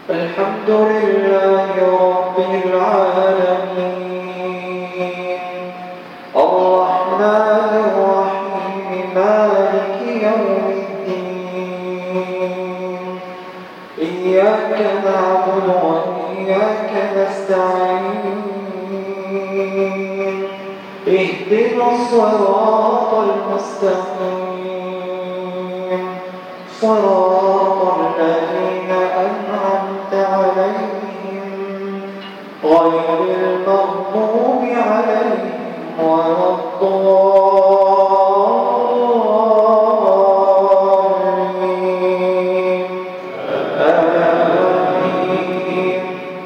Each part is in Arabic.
الحمد لله رب العالمين الرحمن الرحيم مالك يوم الدين إياك نعبد وإياك نستعين اهدنا الصراط المستقيم صراط الذين أنعمت عليهم غير المغضوب عليهم ولا الضالين آمين.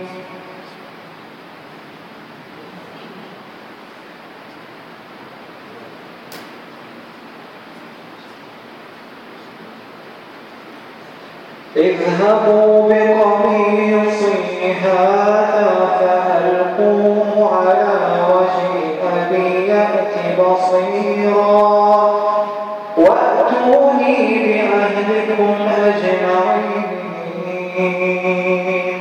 اذهبوا بقميصي هذا فألقوه على وجه أبي يأت بصيرا وأتوني بأهلكم أجمعين.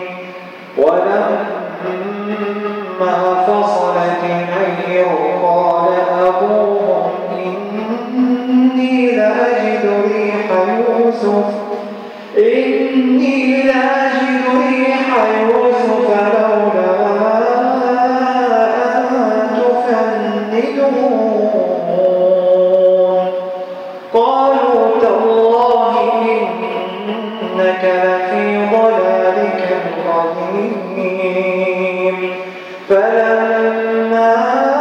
ولما فصلت العير قال أبوهم إني لأجد ريح يوسف لولا أن تفندون قالوا تالله إنك لفي ضلالك القديم. فلما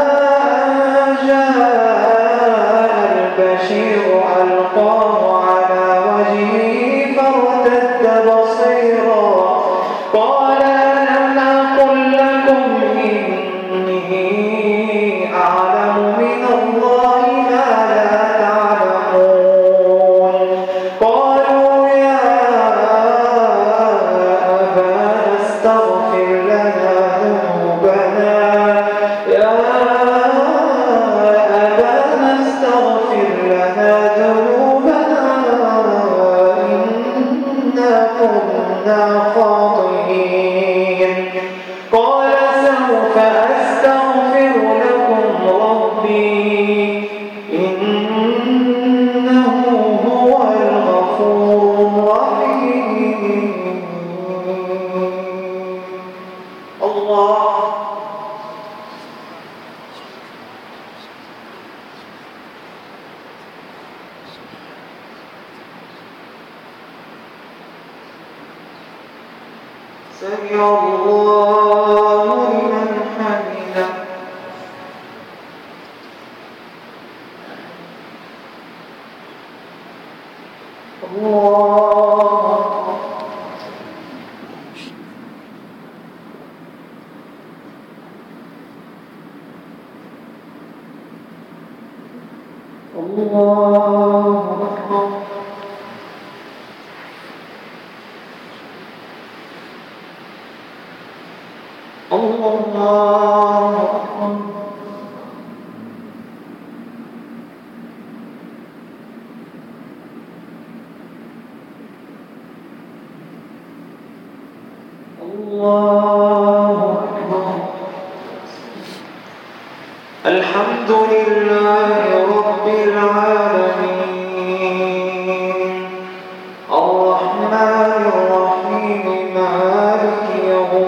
جاء البشير ألقاه على وجهه فارتد بصيرا قال ألم أقل لكم إني أعلم من الله ما لا تعلمون. قالوا يا أبانا استغفر لنا ذنوبنا كنا خاطئين. قال سوف أستغفر لكم ربي إنه هو الغفور الرحيم. الله سمع الله لمن حمده. الله أكبر. الله أكبر. الله أكبر. الحمد لله رب العالمين الرحمن الرحيم مالك يوم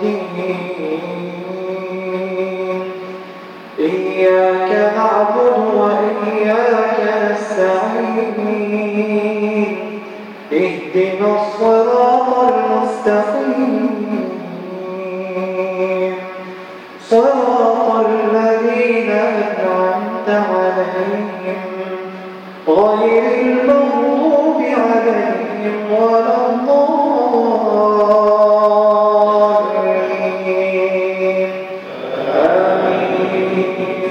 الدين إياك نعبد وإياك نستعين اهدنا الصراط المستقيم صراط الذين أنعمت عليهم غير المغضوب عليهم ولا الضالين آمين.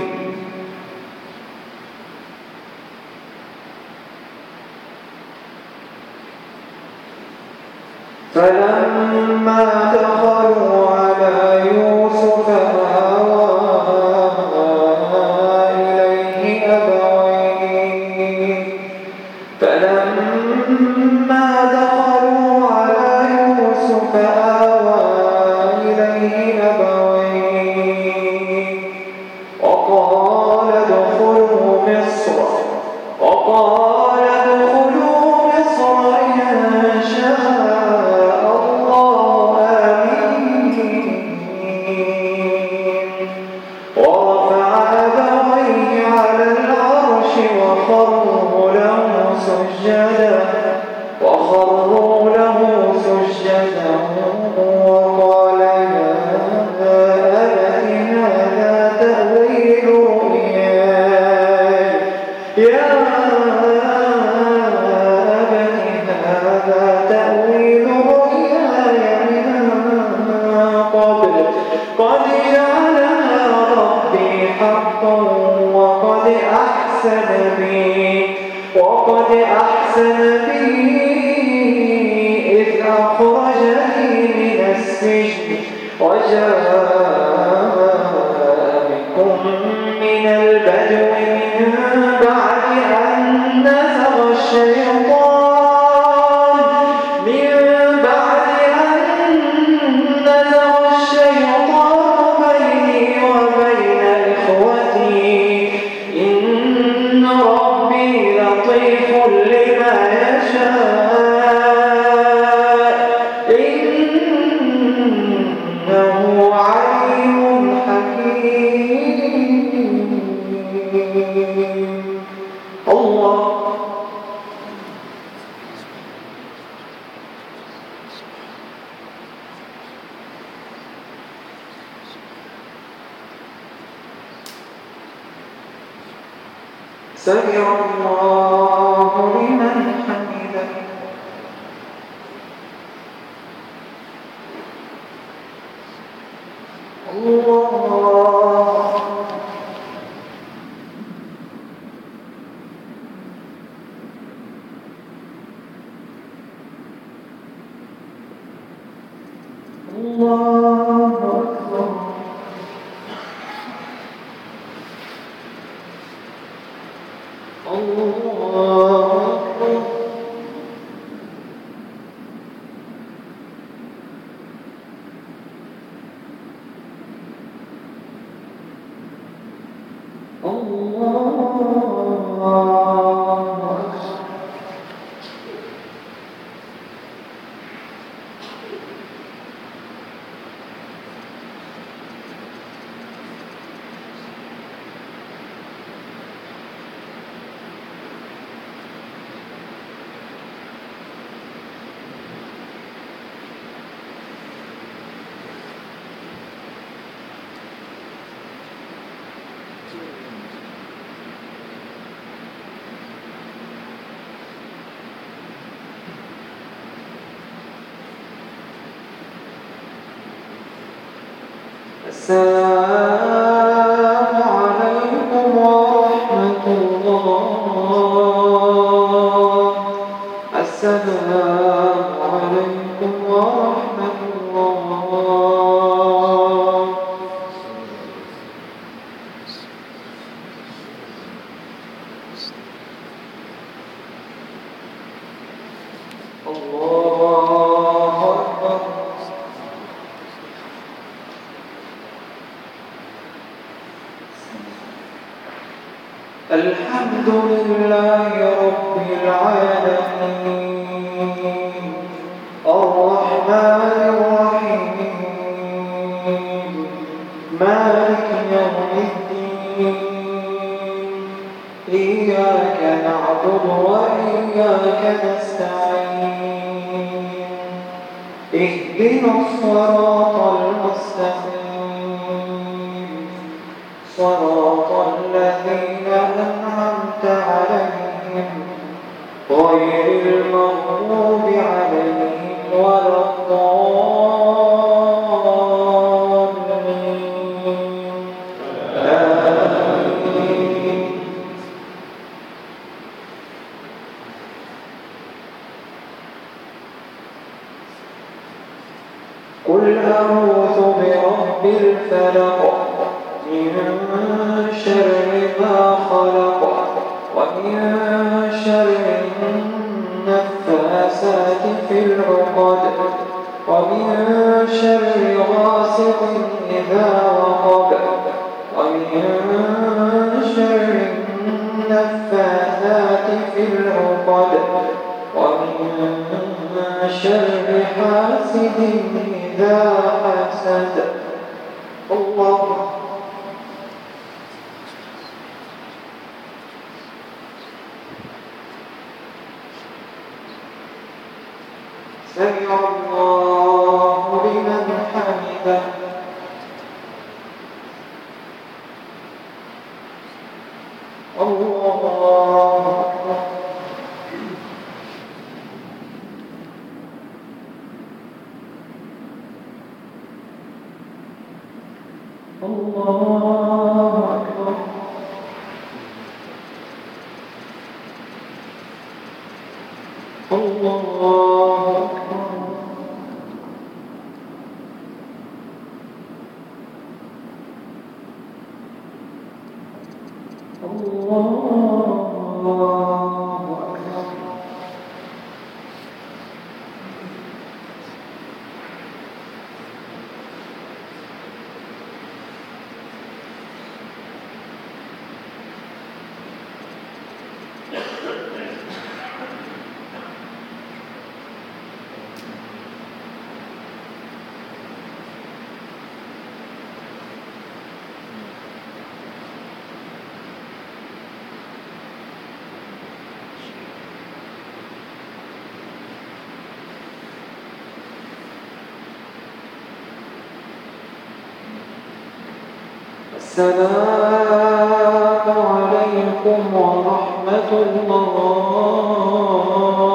فلما دخلوا على يوسف آوى إليه أبويه فلما دخلوا على يوسف وخروا له سجدا وقال يا أبت هذا تأويل رؤياي يا أبت هذا تأويل رؤياي من قبل قد جعلها ربي حقا وقد أحسن بي إذ أخرجني من السجن وجاء بكم من البدو من بعد أن نزغ الشيطان بيني وبين إخوتي إن ربي لطيف لما يشاء إنه عليم حكيم. الله سمع الله لمن حمده. الله الله أكبر. السلام عليكم ورحمة الله. السلام عليكم ورحمة الله. الله أكبر. الحمد لله رب العالمين الرحمن الرحيم مالك يوم الدين إياك نعبد وإياك نستعين اهدنا الصراط المستقيم صراط الذين أنعمت عليهم غير المغضوب عليهم ولا الضالين. آمين. قل أعوذ برب الفلق من شر ما خلق ومن شر النفاثات في العقد ومن شر غاسق إذا وقب ومن شر النفاثات في العقد ومن شر حاسد إذا حسد. الله سمع الله لمن حمده. الله أكبر. الله أكبر. الله أكبر. السلام عليكم ورحمة الله.